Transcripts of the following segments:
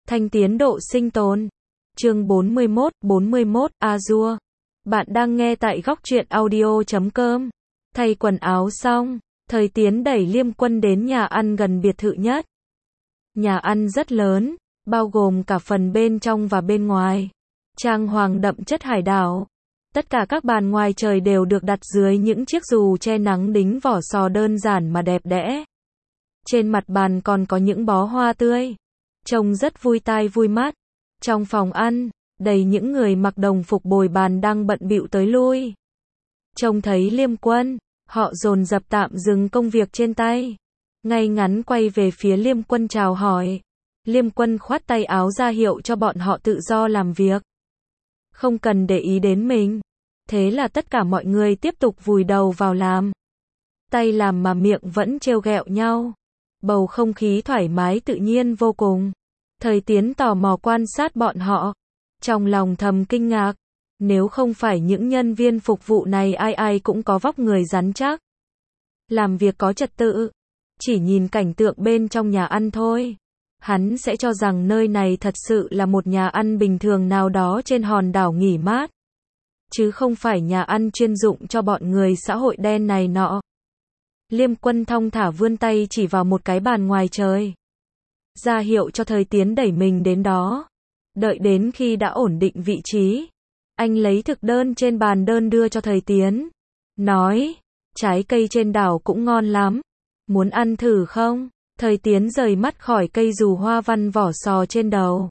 Thanh tiến độ sinh tồn. Chương 41 Azure. Bạn đang nghe tại góc truyện audio.com. Thay quần áo xong, Thời Tiến đẩy Liêm Quân đến nhà ăn gần biệt thự nhất. Nhà ăn rất lớn, bao gồm cả phần bên trong và bên ngoài. Trang hoàng đậm chất hải đảo. Tất cả các bàn ngoài trời đều được đặt dưới những chiếc dù che nắng đính vỏ sò đơn giản mà đẹp đẽ. Trên mặt bàn còn có những bó hoa tươi. Trông rất vui tai vui mắt. Trong phòng ăn, đầy những người mặc đồng phục bồi bàn đang bận bịu tới lui. Trông thấy Liêm Quân, họ dồn dập tạm dừng công việc trên tay. Ngay ngắn quay về phía Liêm Quân chào hỏi. Liêm Quân khoát tay áo ra hiệu cho bọn họ tự do làm việc. Không cần để ý đến mình. Thế là tất cả mọi người tiếp tục vùi đầu vào làm. Tay làm mà miệng vẫn trêu ghẹo nhau. Bầu không khí thoải mái tự nhiên vô cùng. Thời Tiến tò mò quan sát bọn họ. Trong lòng thầm kinh ngạc. Nếu không phải những nhân viên phục vụ này ai ai cũng có vóc người rắn chắc. Làm việc có trật tự. Chỉ nhìn cảnh tượng bên trong nhà ăn thôi. Hắn sẽ cho rằng nơi này thật sự là một nhà ăn bình thường nào đó trên hòn đảo nghỉ mát. Chứ không phải nhà ăn chuyên dụng cho bọn người xã hội đen này nọ. Liêm Quân thong thả vươn tay chỉ vào một cái bàn ngoài trời. Ra hiệu cho Thời Tiến đẩy mình đến đó. Đợi đến khi đã ổn định vị trí. Anh lấy thực đơn trên bàn đơn đưa cho Thời Tiến. Nói, trái cây trên đảo cũng ngon lắm. Muốn ăn thử không? Thời Tiến rời mắt khỏi cây dù hoa văn vỏ sò trên đầu.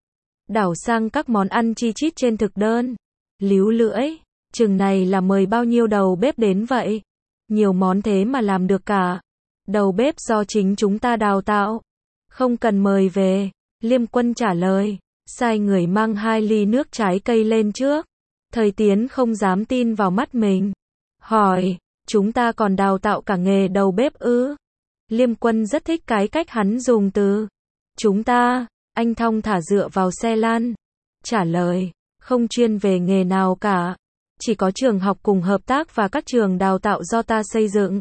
Đảo sang các món ăn chi chít trên thực đơn. Líu lưỡi, chừng này là mời bao nhiêu đầu bếp đến vậy? Nhiều món thế mà làm được cả. Đầu bếp do chính chúng ta đào tạo. Không cần mời về. Liêm Quân trả lời. Sai người mang 2 ly nước trái cây lên trước. Thời Tiến không dám tin vào mắt mình. Hỏi, chúng ta còn đào tạo cả nghề đầu bếp ư? Liêm Quân rất thích cái cách hắn dùng từ. Chúng ta, anh thong thả dựa vào xe lăn. Trả lời, không chuyên về nghề nào cả. Chỉ có trường học cùng hợp tác và các trường đào tạo do ta xây dựng.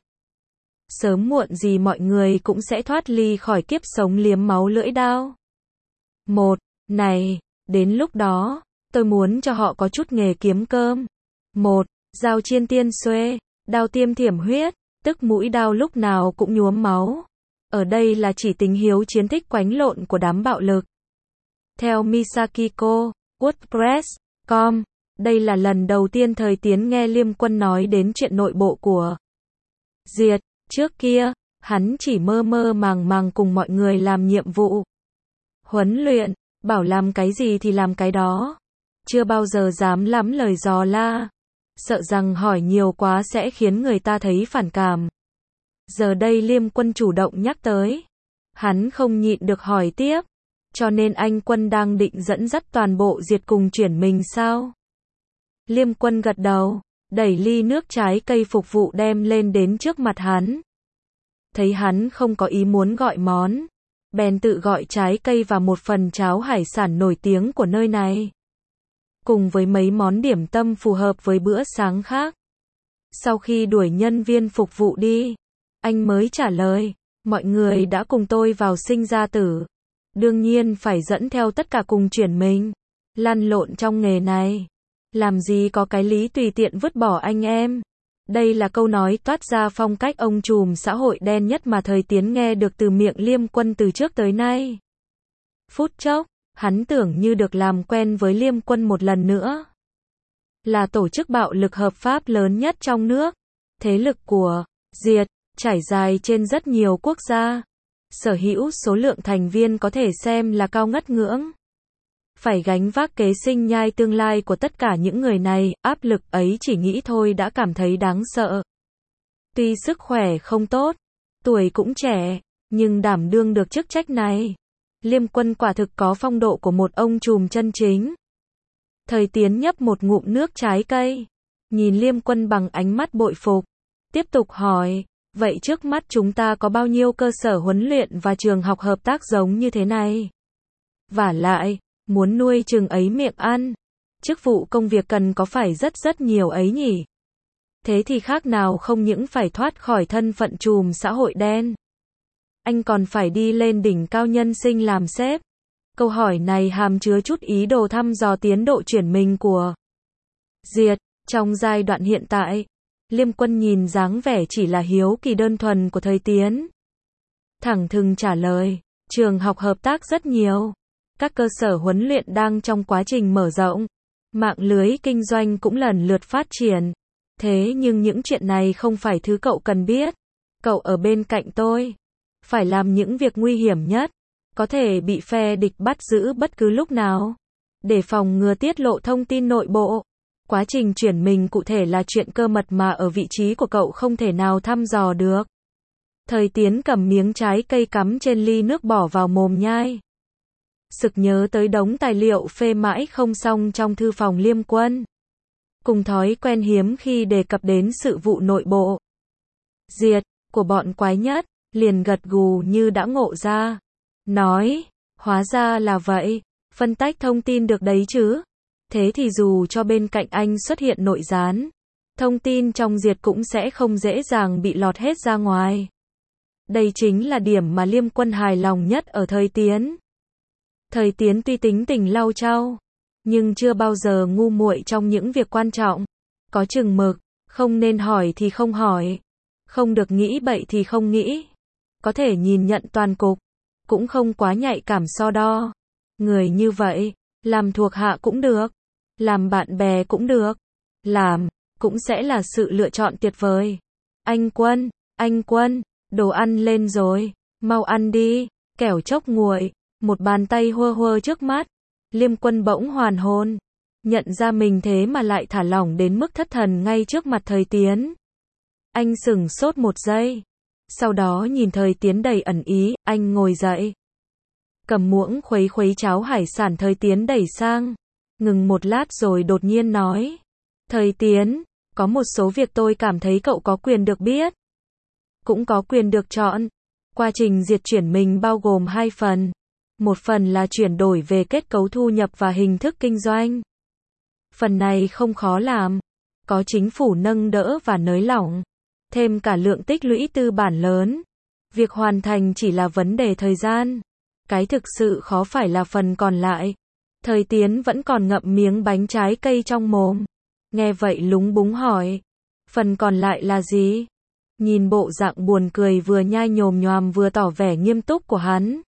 Sớm muộn gì mọi người cũng sẽ thoát ly khỏi kiếp sống liếm máu lưỡi đao. Này, đến lúc đó, tôi muốn cho họ có chút nghề kiếm cơm. Dao chiên tiên xuê, đao tiêm thiểm huyết, tức mũi đao lúc nào cũng nhuốm máu. Ở đây là chỉ tính hiếu chiến thích quánh lộn của đám bạo lực. Theo Misakiko, WordPress.com, đây là lần đầu tiên Thời Tiến nghe Liêm Quân nói đến chuyện nội bộ của Diệt. Trước kia, hắn chỉ mơ mơ màng màng cùng mọi người làm nhiệm vụ. Huấn luyện, bảo làm cái gì thì làm cái đó. Chưa bao giờ dám lắm lời dò la. Sợ rằng hỏi nhiều quá sẽ khiến người ta thấy phản cảm. Giờ đây Liêm Quân chủ động nhắc tới. Hắn không nhịn được hỏi tiếp. Cho nên anh Quân đang định dẫn dắt toàn bộ Diệt cùng chuyển mình sao? Liêm Quân gật đầu, đẩy ly nước trái cây phục vụ đem lên đến trước mặt hắn. Thấy hắn không có ý muốn gọi món. Bèn tự gọi trái cây và một phần cháo hải sản nổi tiếng của nơi này. Cùng với mấy món điểm tâm phù hợp với bữa sáng khác. Sau khi đuổi nhân viên phục vụ đi, anh mới trả lời, mọi người đã cùng tôi vào sinh ra tử. Đương nhiên phải dẫn theo tất cả cùng chuyển mình. Lăn lộn trong nghề này. Làm gì có cái lý tùy tiện vứt bỏ anh em. Đây là câu nói toát ra phong cách ông trùm xã hội đen nhất mà Thời Tiến nghe được từ miệng Liêm Quân từ trước tới nay. Phút chốc, hắn tưởng như được làm quen với Liêm Quân một lần nữa. Là tổ chức bạo lực hợp pháp lớn nhất trong nước. Thế lực của Diệt trải dài trên rất nhiều quốc gia. Sở hữu số lượng thành viên có thể xem là cao ngất ngưỡng. Phải gánh vác kế sinh nhai tương lai của tất cả những người này, áp lực ấy chỉ nghĩ thôi đã cảm thấy đáng sợ. Tuy sức khỏe không tốt, tuổi cũng trẻ, nhưng đảm đương được chức trách này. Liêm Quân quả thực có phong độ của một ông trùm chân chính. Thời Tiến nhấp một ngụm nước trái cây, nhìn Liêm Quân bằng ánh mắt bội phục. Tiếp tục hỏi, vậy trước mắt chúng ta có bao nhiêu cơ sở huấn luyện và trường học hợp tác giống như thế này? Vả lại, muốn nuôi chừng ấy miệng ăn, chức vụ công việc cần có phải rất nhiều ấy nhỉ? Thế thì khác nào không những phải thoát khỏi thân phận trùm xã hội đen. Anh còn phải đi lên đỉnh cao nhân sinh làm sếp. Câu hỏi này hàm chứa chút ý đồ thăm dò tiến độ chuyển mình của Diệt. Trong giai đoạn hiện tại, Liêm Quân nhìn dáng vẻ chỉ là hiếu kỳ đơn thuần của Thời Tiến. Thẳng thừng trả lời, trường học hợp tác rất nhiều. Các cơ sở huấn luyện đang trong quá trình mở rộng. Mạng lưới kinh doanh cũng lần lượt phát triển. Thế nhưng những chuyện này không phải thứ cậu cần biết. Cậu ở bên cạnh tôi. Phải làm những việc nguy hiểm nhất. Có thể bị phe địch bắt giữ bất cứ lúc nào. Để phòng ngừa tiết lộ thông tin nội bộ. Quá trình chuyển mình cụ thể là chuyện cơ mật mà ở vị trí của cậu không thể nào thăm dò được. Thời Tiến cầm miếng trái cây cắm trên ly nước bỏ vào mồm nhai. Sực nhớ tới đống tài liệu phê mãi không xong trong thư phòng Liêm Quân. Cùng thói quen hiếm khi đề cập đến sự vụ nội bộ. Diệt, của bọn quái nhất, liền gật gù như đã ngộ ra. Nói, hóa ra là vậy, phân tách thông tin được đấy chứ. Thế thì dù cho bên cạnh anh xuất hiện nội gián, thông tin trong Diệt cũng sẽ không dễ dàng bị lọt hết ra ngoài. Đây chính là điểm mà Liêm Quân hài lòng nhất ở Thời Tiến. Thời Tiến tuy tính tình lau chau, nhưng chưa bao giờ ngu muội trong những việc quan trọng. Có chừng mực, không nên hỏi thì không hỏi, không được nghĩ bậy thì không nghĩ. Có thể nhìn nhận toàn cục, cũng không quá nhạy cảm so đo. Người như vậy, làm thuộc hạ cũng được, làm bạn bè cũng được, làm, cũng sẽ là sự lựa chọn tuyệt vời. Anh Quân, đồ ăn lên rồi, mau ăn đi, kẻo chốc nguội. Một bàn tay hơ hơ trước mắt, Liêm Quân bỗng hoàn hồn, nhận ra mình thế mà lại thả lỏng đến mức thất thần ngay trước mặt Thời Tiến. Anh sửng sốt một giây, sau đó nhìn Thời Tiến đầy ẩn ý, anh ngồi dậy. Cầm muỗng khuấy khuấy cháo hải sản Thời Tiến đẩy sang, ngừng một lát rồi đột nhiên nói. Thời Tiến, có một số việc tôi cảm thấy cậu có quyền được biết, cũng có quyền được chọn. Quá trình diệt chuyển mình bao gồm hai phần. Một phần là chuyển đổi về kết cấu thu nhập và hình thức kinh doanh. Phần này không khó làm, có chính phủ nâng đỡ và nới lỏng, thêm cả lượng tích lũy tư bản lớn. Việc hoàn thành chỉ là vấn đề thời gian. Cái thực sự khó phải là phần còn lại. Thời Tiến vẫn còn ngậm miếng bánh trái cây trong mồm. Nghe vậy lúng búng hỏi. Phần còn lại là gì? Nhìn bộ dạng buồn cười vừa nhai nhồm nhoàm vừa tỏ vẻ nghiêm túc của hắn.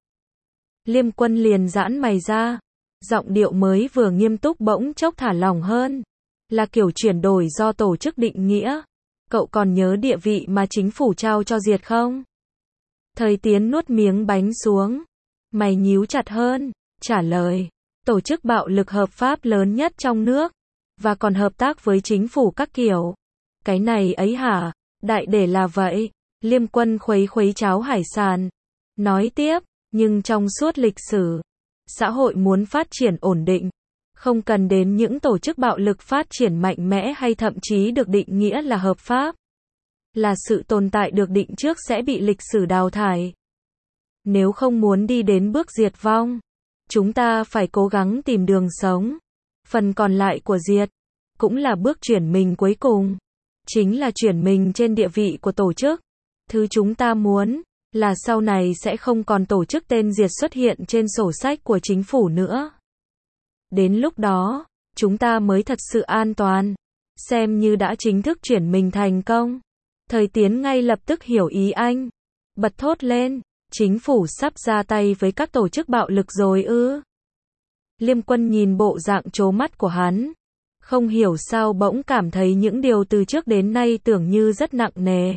Liêm Quân liền giãn mày ra. Giọng điệu mới vừa nghiêm túc bỗng chốc thả lỏng hơn. Là kiểu chuyển đổi do tổ chức định nghĩa. Cậu còn nhớ địa vị mà chính phủ trao cho Diệt không? Thời Tiến nuốt miếng bánh xuống. Mày nhíu chặt hơn, trả lời. Tổ chức bạo lực hợp pháp lớn nhất trong nước. Và còn hợp tác với chính phủ các kiểu. Cái này ấy hả? Đại để là vậy. Liêm Quân khuấy khuấy cháo hải sản. Nói tiếp, nhưng trong suốt lịch sử, xã hội muốn phát triển ổn định, không cần đến những tổ chức bạo lực phát triển mạnh mẽ hay thậm chí được định nghĩa là hợp pháp. Là sự tồn tại được định trước sẽ bị lịch sử đào thải. Nếu không muốn đi đến bước diệt vong, chúng ta phải cố gắng tìm đường sống. Phần còn lại của Diệt, cũng là bước chuyển mình cuối cùng. Chính là chuyển mình trên địa vị của tổ chức. Thứ chúng ta muốn, là sau này sẽ không còn tổ chức tên Diệt xuất hiện trên sổ sách của chính phủ nữa. Đến lúc đó, chúng ta mới thật sự an toàn. Xem như đã chính thức chuyển mình thành công. Thời Tiến ngay lập tức hiểu ý anh. Bật thốt lên, chính phủ sắp ra tay với các tổ chức bạo lực rồi ư? Liêm Quân nhìn bộ dạng trố mắt của hắn. Không hiểu sao bỗng cảm thấy những điều từ trước đến nay tưởng như rất nặng nề.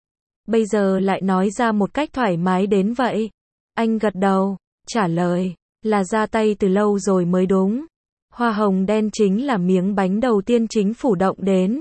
Bây giờ lại nói ra một cách thoải mái đến vậy. Anh gật đầu, trả lời, là ra tay từ lâu rồi mới đúng. Hoa hồng đen chính là miếng bánh đầu tiên chính phủ động đến.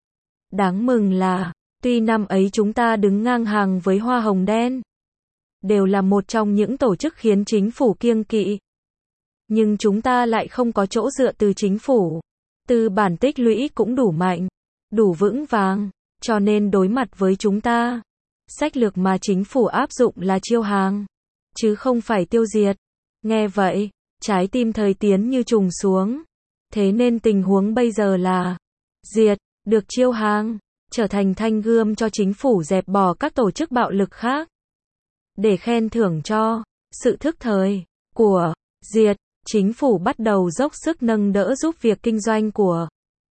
Đáng mừng là, tuy năm ấy chúng ta đứng ngang hàng với hoa hồng đen, đều là một trong những tổ chức khiến chính phủ kiêng kỵ. Nhưng chúng ta lại không có chỗ dựa từ chính phủ. Tư bản tích lũy cũng đủ mạnh, đủ vững vàng, cho nên đối mặt với chúng ta, sách lược mà chính phủ áp dụng là chiêu hàng, chứ không phải tiêu diệt. Nghe vậy, trái tim Thời Tiến như trùng xuống. Thế nên tình huống bây giờ là diệt, được chiêu hàng, trở thành thanh gươm cho chính phủ dẹp bỏ các tổ chức bạo lực khác. Để khen thưởng cho sự thức thời của Diệt, chính phủ bắt đầu dốc sức nâng đỡ giúp việc kinh doanh của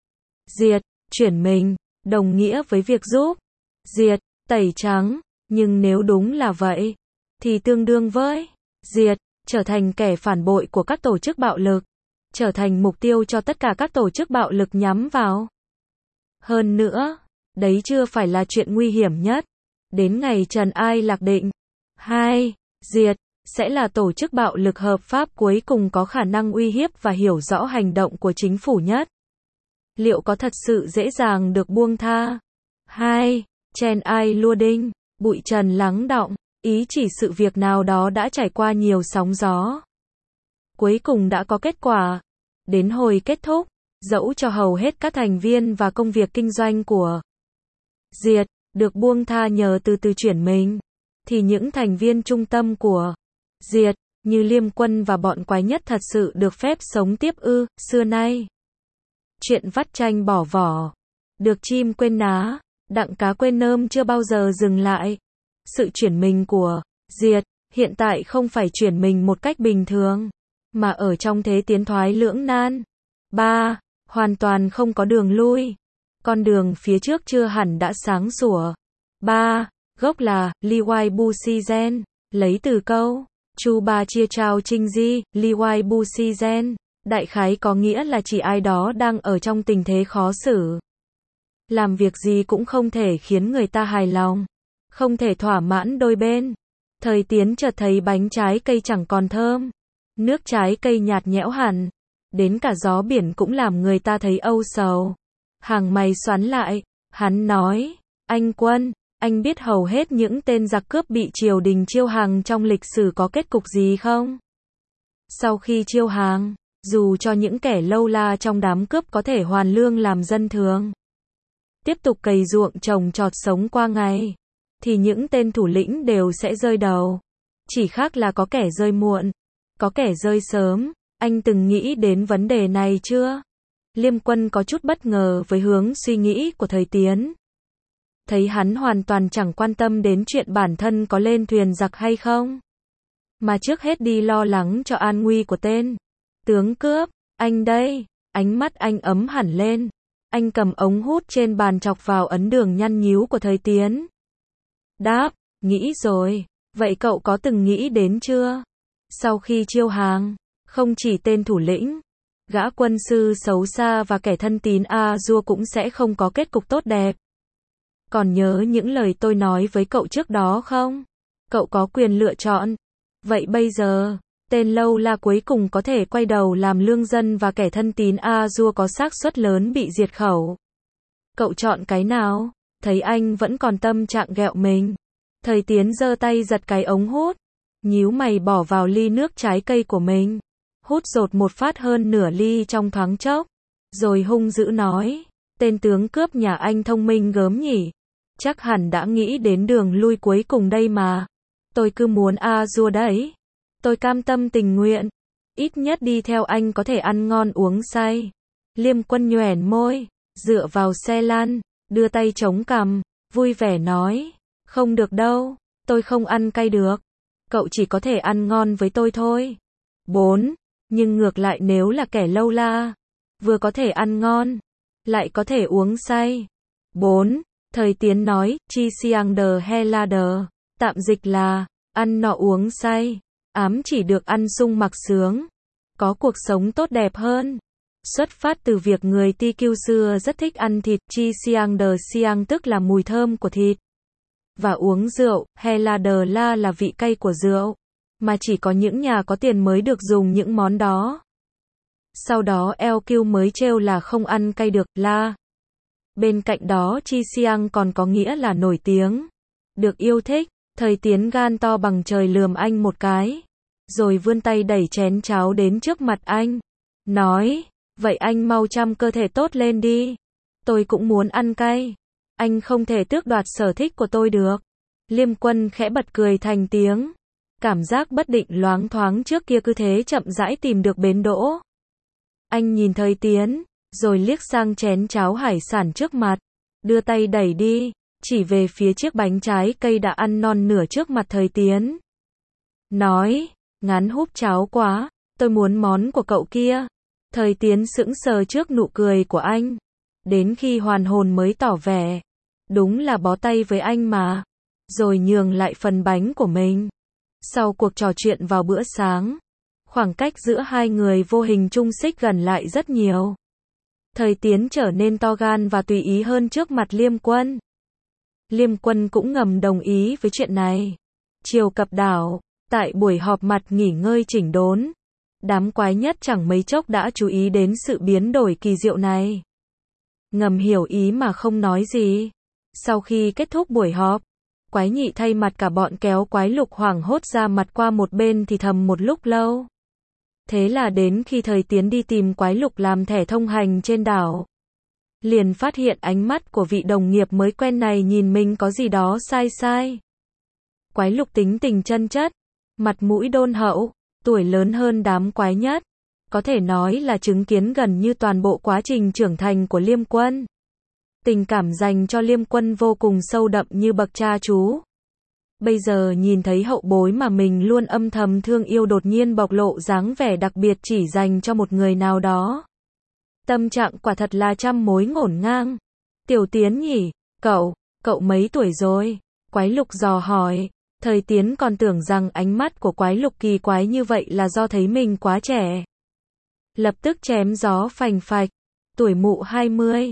Diệt, chuyển mình, đồng nghĩa với việc giúp Diệt, tẩy trắng, nhưng nếu đúng là vậy, thì tương đương với Diệt, trở thành kẻ phản bội của các tổ chức bạo lực, trở thành mục tiêu cho tất cả các tổ chức bạo lực nhắm vào. Hơn nữa, đấy chưa phải là chuyện nguy hiểm nhất. Đến ngày Trần Ai Lạc định, 2. Diệt, sẽ là tổ chức bạo lực hợp pháp cuối cùng có khả năng uy hiếp và hiểu rõ hành động của chính phủ nhất. Liệu có thật sự dễ dàng được buông tha? 2. Chen Ai Lua Đinh, bụi trần lắng đọng, ý chỉ sự việc nào đó đã trải qua nhiều sóng gió. Cuối cùng đã có kết quả. Đến hồi kết thúc, dẫu cho hầu hết các thành viên và công việc kinh doanh của Diệt được buông tha nhờ từ từ chuyển mình, thì những thành viên trung tâm của Diệt, như Liêm Quân và bọn quái nhất thật sự được phép sống tiếp ư? Xưa nay, chuyện vắt chanh bỏ vỏ, được chim quên ná, đặng cá quên nơm chưa bao giờ dừng lại. Sự chuyển mình của Diệt hiện tại không phải chuyển mình một cách bình thường, mà ở trong thế tiến thoái lưỡng nan. 3. Hoàn toàn không có đường lui. Con đường phía trước chưa hẳn đã sáng sủa. 3. Gốc là Liwai Busizen, lấy từ câu Chu Ba Chia Trao Trinh Di, Liwai Busizen, đại khái có nghĩa là chỉ ai đó đang ở trong tình thế khó xử. Làm việc gì cũng không thể khiến người ta hài lòng, không thể thỏa mãn đôi bên. Thời Tiến chợt thấy bánh trái cây chẳng còn thơm, nước trái cây nhạt nhẽo hẳn, đến cả gió biển cũng làm người ta thấy âu sầu. Hàng mày xoắn lại, hắn nói, anh Quân, anh biết hầu hết những tên giặc cướp bị triều đình chiêu hàng trong lịch sử có kết cục gì không? Sau khi chiêu hàng, dù cho những kẻ lâu la trong đám cướp có thể hoàn lương làm dân thường, tiếp tục cày ruộng trồng trọt sống qua ngày, thì những tên thủ lĩnh đều sẽ rơi đầu. Chỉ khác là có kẻ rơi muộn, có kẻ rơi sớm. Anh từng nghĩ đến vấn đề này chưa? Liêm Quân có chút bất ngờ với hướng suy nghĩ của Thời Tiến. Thấy hắn hoàn toàn chẳng quan tâm đến chuyện bản thân có lên thuyền giặc hay không, mà trước hết đi lo lắng cho an nguy của tên tướng cướp. Anh đây, ánh mắt anh ấm hẳn lên. Anh cầm ống hút trên bàn chọc vào ấn đường nhăn nhíu của Thời Tiến. Đáp, nghĩ rồi. Vậy cậu có từng nghĩ đến chưa? Sau khi chiêu hàng, không chỉ tên thủ lĩnh, gã quân sư xấu xa và kẻ thân tín A-dua cũng sẽ không có kết cục tốt đẹp. Còn nhớ những lời tôi nói với cậu trước đó không? Cậu có quyền lựa chọn. Vậy bây giờ, tên lâu la cuối cùng có thể quay đầu làm lương dân và kẻ thân tín A-dua có xác suất lớn bị diệt khẩu. Cậu chọn cái nào? Thấy anh vẫn còn tâm trạng ghẹo mình, Thời Tiến giơ tay giật cái ống hút, nhíu mày bỏ vào ly nước trái cây của mình, hút dột một phát hơn nửa ly trong thoáng chốc, rồi hung dữ nói, tên tướng cướp nhà anh thông minh gớm nhỉ, chắc hẳn đã nghĩ đến đường lui cuối cùng đây mà. Tôi cứ muốn A-dua đấy, tôi cam tâm tình nguyện, ít nhất đi theo anh có thể ăn ngon uống say. Liêm Quân nhoẻn môi, dựa vào xe lăn, đưa tay chống cằm, vui vẻ nói, không được đâu, tôi không ăn cay được, cậu chỉ có thể ăn ngon với tôi thôi. 4. Nhưng ngược lại nếu là kẻ lâu la, vừa có thể ăn ngon, lại có thể uống say. 4. Thời Tiến nói, chi siang đờ he la đờ, tạm dịch là, ăn nọ uống say, ám chỉ được ăn sung mặc sướng, có cuộc sống tốt đẹp hơn. Xuất phát từ việc người TQ xưa rất thích ăn thịt, chi siang đờ siang tức là mùi thơm của thịt, và uống rượu, he la đờ la là vị cay của rượu, mà chỉ có những nhà có tiền mới được dùng những món đó. Sau đó LQ mới trêu là không ăn cay được, la. Bên cạnh đó chi siang còn có nghĩa là nổi tiếng, được yêu thích. Thời Tiến gan to bằng trời lườm anh một cái, rồi vươn tay đẩy chén cháo đến trước mặt anh, nói, vậy anh mau chăm cơ thể tốt lên đi, tôi cũng muốn ăn cay, anh không thể tước đoạt sở thích của tôi được. Liêm Quân khẽ bật cười thành tiếng, cảm giác bất định loáng thoáng trước kia cứ thế chậm rãi tìm được bến đỗ. Anh nhìn Thời Tiến, rồi liếc sang chén cháo hải sản trước mặt, đưa tay đẩy đi, chỉ về phía chiếc bánh trái cây đã ăn non nửa trước mặt Thời Tiến. Nói, ngán húp cháo quá, Tôi muốn món của cậu kia. Thời Tiến sững sờ trước nụ cười của anh. Đến khi hoàn hồn mới tỏ vẻ. Đúng là bó tay với anh mà. Rồi nhường lại phần bánh của mình. Sau cuộc trò chuyện vào bữa sáng, khoảng cách giữa hai người vô hình chung xích gần lại rất nhiều. Thời Tiến trở nên to gan và tùy ý hơn trước mặt Liêm Quân. Liêm Quân cũng ngầm đồng ý với chuyện này. Chiều cập đảo, tại buổi họp mặt nghỉ ngơi chỉnh đốn, đám quái nhất chẳng mấy chốc đã chú ý đến sự biến đổi kỳ diệu này. Ngầm hiểu ý mà không nói gì. Sau khi kết thúc buổi họp, Quái Nhị thay mặt cả bọn kéo Quái Lục hoảng hốt ra mặt qua một bên thì thầm một lúc lâu. Thế là đến khi Thời Tiến đi tìm Quái Lục làm thẻ thông hành trên đảo, liền phát hiện ánh mắt của vị đồng nghiệp mới quen này nhìn mình có gì đó sai sai. Quái Lục tính tình chân chất, mặt mũi đôn hậu, tuổi lớn hơn đám quái nhất, có thể nói là chứng kiến gần như toàn bộ quá trình trưởng thành của Liêm Quân. Tình cảm dành cho Liêm Quân vô cùng sâu đậm như bậc cha chú. Bây giờ nhìn thấy hậu bối mà mình luôn âm thầm thương yêu đột nhiên bộc lộ dáng vẻ đặc biệt chỉ dành cho một người nào đó. Tâm trạng quả thật là trăm mối ngổn ngang. Tiểu Tiến nhỉ, cậu mấy tuổi rồi? Quái Lục dò hỏi. Thời Tiến còn tưởng rằng ánh mắt của Quái Lục kỳ quái như vậy là do thấy mình quá trẻ. Lập tức chém gió phành phạch. Tuổi mụ 20,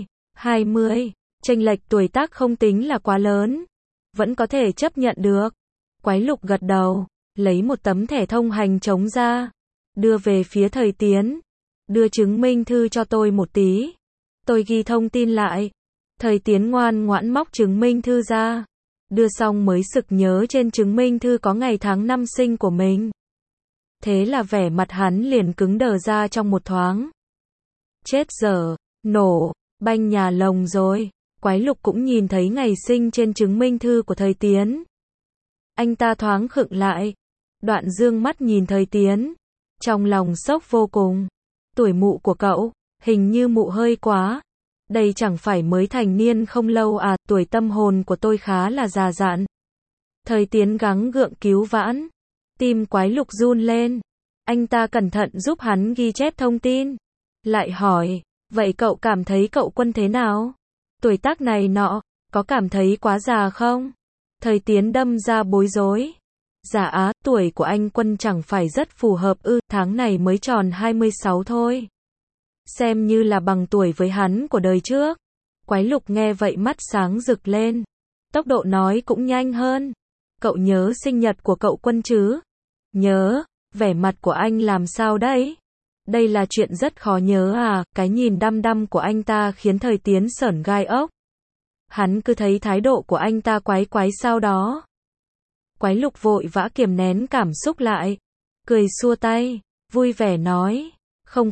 chênh lệch tuổi tác không tính là quá lớn. Vẫn có thể chấp nhận được. Quái Lục gật đầu, lấy một tấm thẻ thông hành trống ra, đưa về phía Thời Tiến. Đưa chứng minh thư cho tôi một tí. Tôi ghi thông tin lại. Thời Tiến ngoan ngoãn móc chứng minh thư ra. Đưa xong mới sực nhớ trên chứng minh thư có ngày tháng năm sinh của mình. Thế là vẻ mặt hắn liền cứng đờ ra trong một thoáng. Chết dở, nổ, banh nhà lồng rồi. Quái Lục cũng nhìn thấy ngày sinh trên chứng minh thư của Thời Tiến. Anh ta thoáng khựng lại. Đoạn dương mắt nhìn Thời Tiến. Trong lòng sốc vô cùng. Tuổi mụ của cậu, hình như mụ hơi quá. Đây chẳng phải mới thành niên không lâu à, tuổi tâm hồn của tôi khá là già dặn. Thời Tiến gắng gượng cứu vãn. Tim Quái Lục run lên. Anh ta cẩn thận giúp hắn ghi chép thông tin. Lại hỏi, vậy cậu cảm thấy cậu Quân thế nào? Tuổi tác này nọ, có cảm thấy quá già không? Thời Tiến đâm ra bối rối. Dạ á, tuổi của anh Quân chẳng phải rất phù hợp ư, tháng này mới tròn 26 thôi. Xem như là bằng tuổi với hắn của đời trước. Quái Lục nghe vậy mắt sáng rực lên. Tốc độ nói cũng nhanh hơn. Cậu nhớ sinh nhật của cậu Quân chứ? Nhớ, vẻ mặt của anh làm sao đấy? Đây là chuyện rất khó nhớ à, cái nhìn đăm đăm của anh ta khiến Thời Tiến sởn gai ốc. Hắn cứ thấy thái độ của anh ta quái quái sao đó. Quái Lục vội vã kiềm nén cảm xúc lại. Cười xua tay, vui vẻ nói, không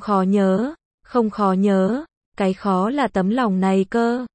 khó nhớ, cái khó là tấm lòng này cơ.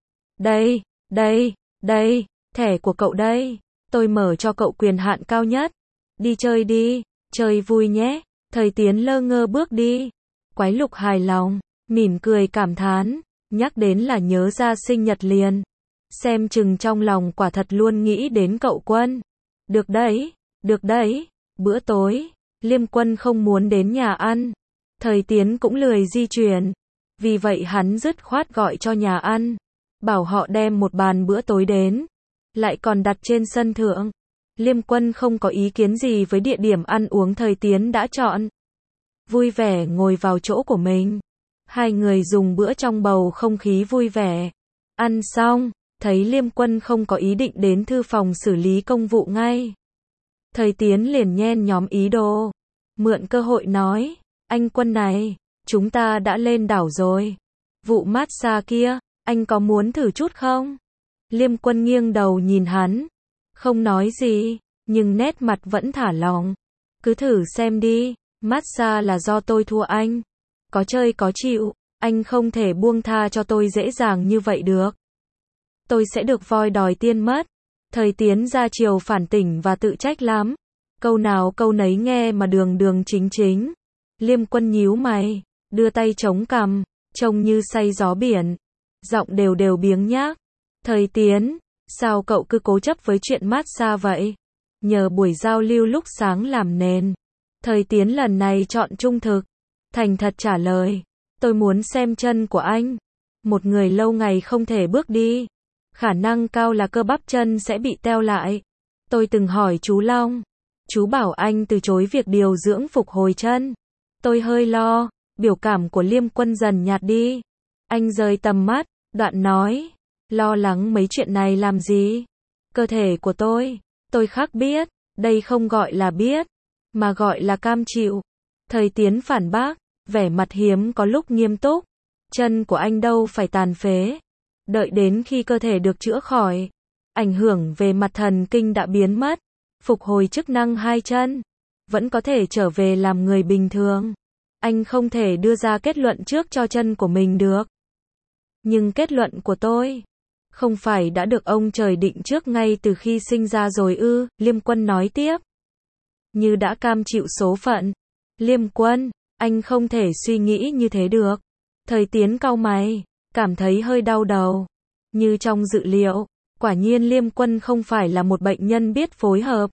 Đây, thẻ của cậu đây, tôi mở cho cậu quyền hạn cao nhất. Đi chơi đi, chơi vui nhé. Thời Tiến lơ ngơ bước đi. Quái Lục hài lòng, mỉm cười cảm thán, nhắc đến là nhớ ra sinh nhật liền. Xem chừng trong lòng quả thật luôn nghĩ đến cậu Quân. Được đấy, bữa tối, Liêm Quân không muốn đến nhà ăn. Thời Tiến cũng lười di chuyển. Vì vậy hắn dứt khoát gọi cho nhà ăn. Bảo họ đem một bàn bữa tối đến. Lại còn đặt trên sân thượng. Liêm Quân không có ý kiến gì với địa điểm ăn uống Thời Tiến đã chọn. Vui vẻ ngồi vào chỗ của mình. Hai người dùng bữa trong bầu không khí vui vẻ. Ăn xong, thấy Liêm Quân không có ý định đến thư phòng xử lý công vụ ngay. Thời Tiến liền nhen nhóm ý đồ. Mượn cơ hội nói, anh Quân này, chúng ta đã lên đảo rồi. Vụ massage kia, anh có muốn thử chút không? Liêm Quân nghiêng đầu nhìn hắn. Không nói gì, nhưng nét mặt vẫn thả lỏng. Cứ thử xem đi, massage là do tôi thua anh. Có chơi có chịu, anh không thể buông tha cho tôi dễ dàng như vậy được. Tôi sẽ được voi đòi tiên mất. Thời Tiến ra chiều phản tỉnh và tự trách lắm. Câu nào câu nấy nghe mà đường đường chính chính. Liêm Quân nhíu mày, đưa tay chống cằm, trông như say gió biển. Giọng đều đều biếng nhác. Thời Tiến, sao cậu cứ cố chấp với chuyện massage vậy? Nhờ buổi giao lưu lúc sáng làm nền. Thời Tiến lần này chọn trung thực, thành thật trả lời. Tôi muốn xem chân của anh. Một người lâu ngày không thể bước đi, khả năng cao là cơ bắp chân sẽ bị teo lại. Tôi từng hỏi chú Long. Chú bảo anh từ chối việc điều dưỡng phục hồi chân. Tôi hơi lo, biểu cảm của Liêm Quân dần nhạt đi. Anh rời tầm mắt, đoạn nói. Lo lắng mấy chuyện này làm gì? Cơ thể của tôi khác biết, đây không gọi là biết, mà gọi là cam chịu. Thời Tiến phản bác, vẻ mặt hiếm có lúc nghiêm túc. Chân của anh đâu phải tàn phế. Đợi đến khi cơ thể được chữa khỏi, ảnh hưởng về mặt thần kinh đã biến mất, phục hồi chức năng hai chân, vẫn có thể trở về làm người bình thường. Anh không thể đưa ra kết luận trước cho chân của mình được. Nhưng kết luận của tôi không phải đã được ông trời định trước ngay từ khi sinh ra rồi ư? Liêm Quân nói tiếp. Như đã cam chịu số phận. Liêm Quân, anh không thể suy nghĩ như thế được. Thời Tiến cau mày, cảm thấy hơi đau đầu. Như trong dự liệu, quả nhiên Liêm Quân không phải là một bệnh nhân biết phối hợp.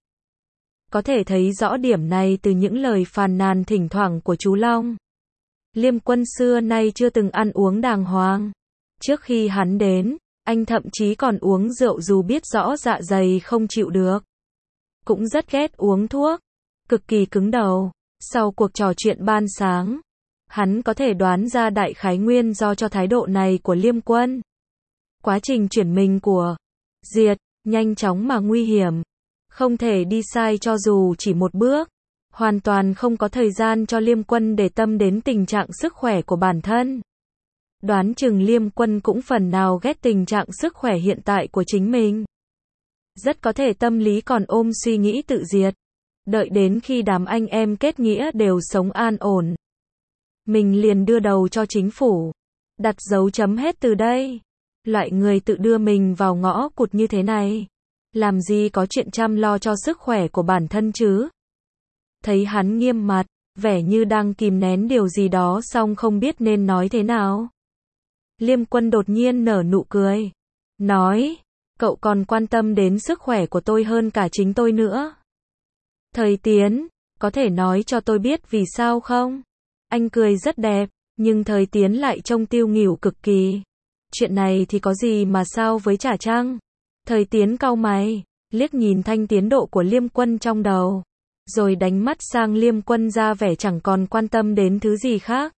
Có thể thấy rõ điểm này từ những lời phàn nàn thỉnh thoảng của chú Long. Liêm Quân xưa nay chưa từng ăn uống đàng hoàng. Trước khi hắn đến, anh thậm chí còn uống rượu dù biết rõ dạ dày không chịu được. Cũng rất ghét uống thuốc, cực kỳ cứng đầu. Sau cuộc trò chuyện ban sáng, hắn có thể đoán ra đại khái nguyên do cho thái độ này của Liêm Quân. Quá trình chuyển mình của Diệt, nhanh chóng mà nguy hiểm. Không thể đi sai cho dù chỉ một bước. Hoàn toàn không có thời gian cho Liêm Quân để tâm đến tình trạng sức khỏe của bản thân. Đoán chừng Liêm Quân cũng phần nào ghét tình trạng sức khỏe hiện tại của chính mình. Rất có thể tâm lý còn ôm suy nghĩ tự diệt. Đợi đến khi đám anh em kết nghĩa đều sống an ổn, mình liền đưa đầu cho chính phủ. Đặt dấu chấm hết từ đây. Loại người tự đưa mình vào ngõ cụt như thế này, làm gì có chuyện chăm lo cho sức khỏe của bản thân chứ? Thấy hắn nghiêm mặt, vẻ như đang kìm nén điều gì đó song không biết nên nói thế nào. Liêm Quân đột nhiên nở nụ cười. Nói, cậu còn quan tâm đến sức khỏe của tôi hơn cả chính tôi nữa. Thời Tiến, có thể nói cho tôi biết vì sao không? Anh cười rất đẹp, nhưng Thời Tiến lại trông tiêu nghỉu cực kỳ. Chuyện này thì có gì mà sao với chả chăng? Thời Tiến cau mày, liếc nhìn thanh tiến độ của Liêm Quân trong đầu, rồi đánh mắt sang Liêm Quân ra vẻ chẳng còn quan tâm đến thứ gì khác.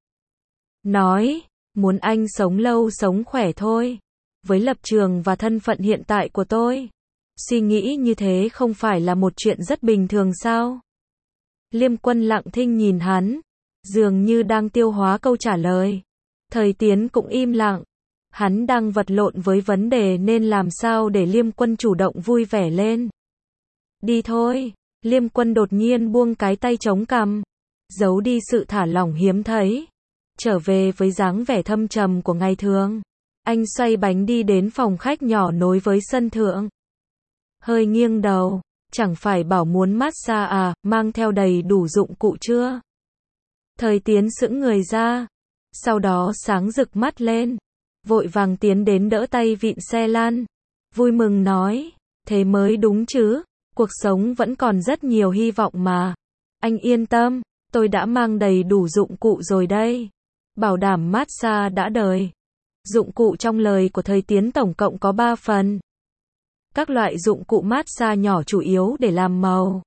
Nói, muốn anh sống lâu sống khỏe thôi. Với lập trường và thân phận hiện tại của tôi, suy nghĩ như thế không phải là một chuyện rất bình thường sao? Liêm Quân lặng thinh nhìn hắn, dường như đang tiêu hóa câu trả lời. Thời Tiến cũng im lặng. Hắn đang vật lộn với vấn đề nên làm sao để Liêm Quân chủ động vui vẻ lên. Đi thôi. Liêm Quân đột nhiên buông cái tay chống cằm, giấu đi sự thả lỏng hiếm thấy, trở về với dáng vẻ thâm trầm của ngày thường. Anh xoay bánh đi đến phòng khách nhỏ nối với sân thượng. Hơi nghiêng đầu, chẳng phải bảo muốn massage à, mang theo đầy đủ dụng cụ chưa? Thời Tiến sững người ra, sau đó sáng rực mắt lên, vội vàng tiến đến đỡ tay vịn xe lăn, vui mừng nói, thế mới đúng chứ, cuộc sống vẫn còn rất nhiều hy vọng mà. Anh yên tâm, tôi đã mang đầy đủ dụng cụ rồi đây, bảo đảm massage đã đời. Dụng cụ trong lời của Thời Tiến tổng cộng có 3 phần. Các loại dụng cụ massage nhỏ chủ yếu để làm màu,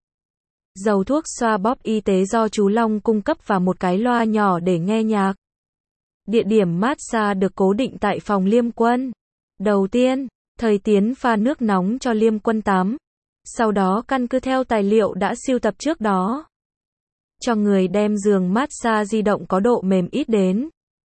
dầu thuốc xoa bóp y tế do chú Long cung cấp và một cái loa nhỏ để nghe nhạc. Địa điểm massage được cố định tại phòng Liêm Quân. Đầu tiên, Thời Tiến pha nước nóng cho Liêm Quân tắm. Sau đó căn cứ theo tài liệu đã sưu tập trước đó, cho người đem giường massage di động có độ mềm ít đến.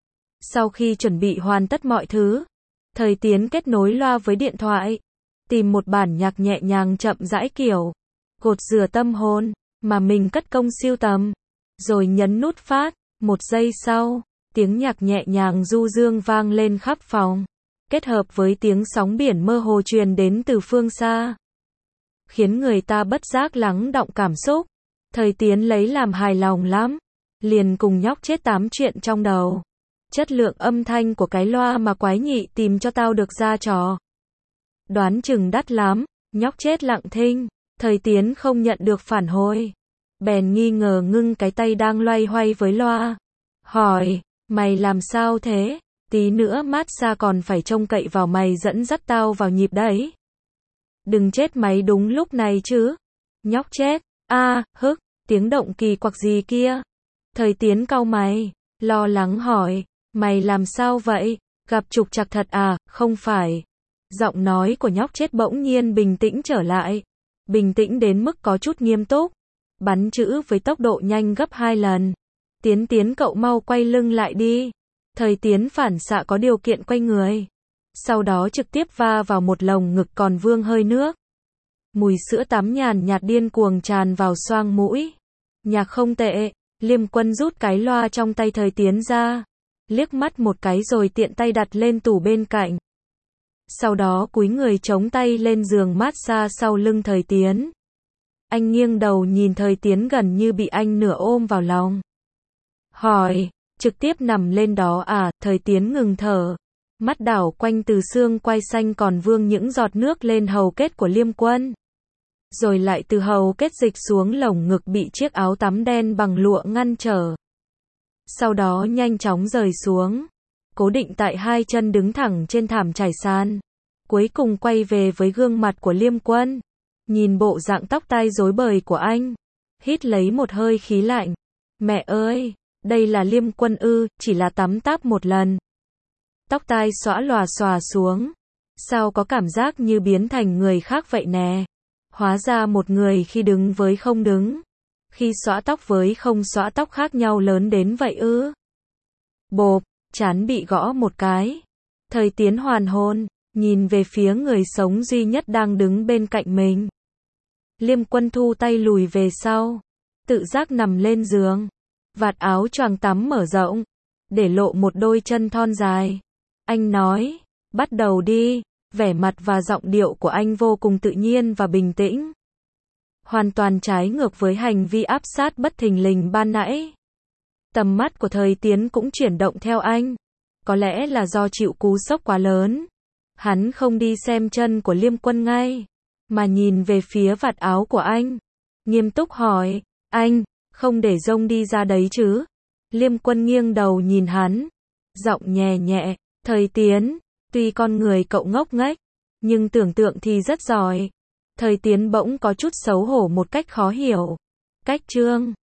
Sau khi chuẩn bị hoàn tất mọi thứ, Thời Tiến kết nối loa với điện thoại, tìm một bản nhạc nhẹ nhàng chậm rãi kiểu gột rửa tâm hồn mà mình cất công sưu tầm, rồi nhấn nút phát. 1 giây sau, tiếng nhạc nhẹ nhàng du dương vang lên khắp phòng, kết hợp với tiếng sóng biển mơ hồ truyền đến từ phương xa, khiến người ta bất giác lắng đọng cảm xúc. Thời Tiến lấy làm hài lòng lắm, liền cùng nhóc chết tám chuyện trong đầu. Chất lượng âm thanh của cái loa mà quái nhị tìm cho tao được ra trò. Đoán chừng đắt lắm, nhóc chết lặng thinh. Thời Tiến không nhận được phản hồi. bèn nghi ngờ ngưng cái tay đang loay hoay với loa. Hỏi, mày làm sao thế? Tí nữa massage còn phải trông cậy vào mày dẫn dắt tao vào nhịp đấy. Đừng chết máy đúng lúc này chứ. Nhóc chết. Hức, tiếng động kỳ quặc gì kia? Thời Tiến cau mày, lo lắng hỏi, mày làm sao vậy? Gặp trục trặc thật à? Không phải. Giọng nói của nhóc chết bỗng nhiên bình tĩnh trở lại. Bình tĩnh đến mức có chút nghiêm túc. Bắn chữ với tốc độ nhanh gấp 2 lần. Tiến cậu mau quay lưng lại đi. Thời Tiến phản xạ có điều kiện quay người. Sau đó trực tiếp va vào một lồng ngực còn vương hơi nước. Mùi sữa tắm nhàn nhạt điên cuồng tràn vào xoang mũi. Nhạc không tệ. Liêm Quân rút cái loa trong tay Thời Tiến ra. Liếc mắt một cái rồi tiện tay đặt lên tủ bên cạnh. Sau đó cúi người chống tay lên giường massage sau lưng Thời Tiến. Anh nghiêng đầu nhìn Thời Tiến gần như bị anh nửa ôm vào lòng. Hỏi, trực tiếp nằm lên đó à? Thời Tiến ngừng thở. Mắt đảo quanh từ xương quai xanh còn vương những giọt nước lên hầu kết của Liêm Quân. Rồi lại từ hầu kết dịch xuống lồng ngực bị chiếc áo tắm đen bằng lụa ngăn trở. Sau đó nhanh chóng rời xuống. Cố định tại hai chân đứng thẳng trên thảm trải sàn. Cuối cùng quay về với gương mặt của Liêm Quân. Nhìn bộ dạng tóc tai rối bời của anh. Hít lấy một hơi khí lạnh. Mẹ ơi, đây là Liêm Quân ư? Chỉ là tắm táp một lần. Tóc tai xõa lòa xòa xuống. Sao có cảm giác như biến thành người khác vậy nè? Hóa ra một người khi đứng với không đứng. Khi xõa tóc với không xõa tóc khác nhau lớn đến vậy ư? Bộp, trán bị gõ một cái. Thời Tiến hoàn hồn, nhìn về phía người sống duy nhất đang đứng bên cạnh mình. Liêm Quân thu tay lùi về sau. Tự giác nằm lên giường. Vạt áo choàng tắm mở rộng. Để lộ một đôi chân thon dài. Anh nói, bắt đầu đi. Vẻ mặt và giọng điệu của anh vô cùng tự nhiên và bình tĩnh. Hoàn toàn trái ngược với hành vi áp sát bất thình lình ban nãy. Tầm mắt của Thời Tiến cũng chuyển động theo anh. Có lẽ là do chịu cú sốc quá lớn. Hắn không đi xem chân của Liêm Quân ngay, mà nhìn về phía vạt áo của anh. Nghiêm túc hỏi, anh, không để rông đi ra đấy chứ? Liêm Quân nghiêng đầu nhìn hắn. Giọng nhẹ nhẹ, Thời Tiến, tuy con người cậu ngốc nghếch, nhưng tưởng tượng thì rất giỏi. Thời Tiến bỗng có chút xấu hổ một cách khó hiểu. Cách Trương